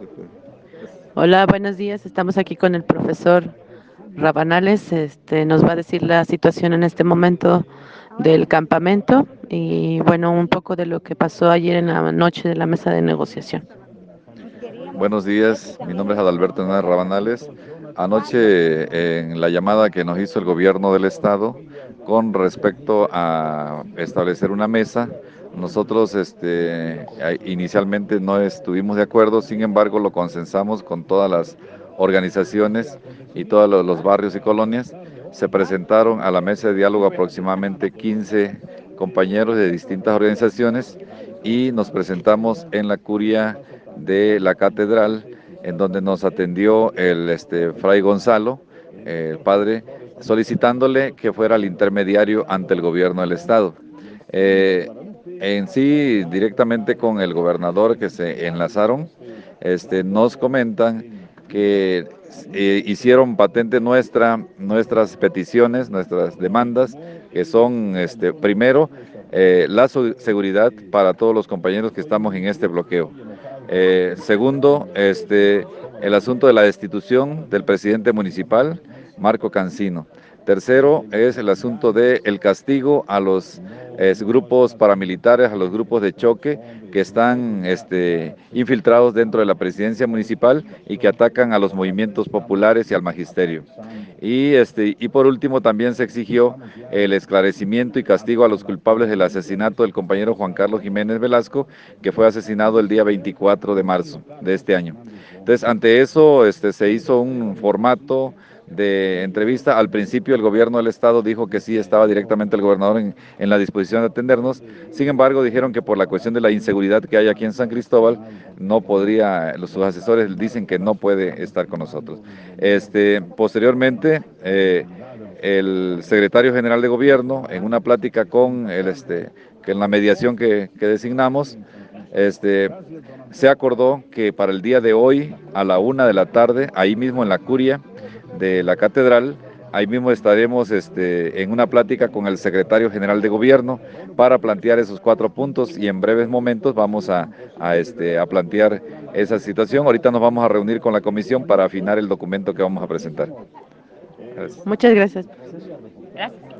Hola, buenos días. Estamos aquí con el profesor Rabanales. Nos va a decir la situación en este momento del campamento y, bueno, un poco de lo que pasó ayer en la noche de la mesa de negociación. Buenos días, mi nombre es Adalberto Hernández Rabanales. Anoche, en la llamada que nos hizo el gobierno del estado con respecto a establecer una mesa, nosotros inicialmente no estuvimos de acuerdo, sin embargo lo consensamos con todas las organizaciones y todos los barrios y colonias. Se presentaron a la mesa de diálogo aproximadamente 15 compañeros de distintas organizaciones y nos presentamos en la curia de la catedral, en donde nos atendió el Fray Gonzalo, el padre, solicitándole que fuera el intermediario ante el gobierno del estado. Eh, en sí, directamente con el gobernador que se enlazaron, nos comentan que hicieron patente nuestras peticiones, nuestras demandas, que son, primero, la seguridad para todos los compañeros que estamos en este bloqueo. Segundo, el asunto de la destitución del presidente municipal, Marco Cancino. Tercero, es el asunto del castigo a los grupos paramilitares, a los grupos de choque que están infiltrados dentro de la presidencia municipal y que atacan a los movimientos populares y al magisterio. Y por último, también se exigió el esclarecimiento y castigo a los culpables del asesinato del compañero Juan Carlos Jiménez Velasco, que fue asesinado el día 24 de marzo de este año. Entonces, ante eso, se hizo un formato de entrevista. Al principio el gobierno del estado dijo que sí estaba directamente el gobernador en la disposición de atendernos. Sin embargo, dijeron que por la cuestión de la inseguridad que hay aquí en San Cristóbal, no podría, sus asesores dicen que no puede estar con nosotros. Posteriormente, el secretario general de gobierno, en una plática con que en la mediación que designamos, se acordó que para el día de hoy, a la 1 de la tarde, ahí mismo en la curia de la catedral, ahí mismo estaremos en una plática con el secretario general de gobierno para plantear esos 4 puntos y en breves momentos vamos a plantear esa situación. Ahorita nos vamos a reunir con la comisión para afinar el documento que vamos a presentar. Gracias. Muchas gracias, profesor. Gracias.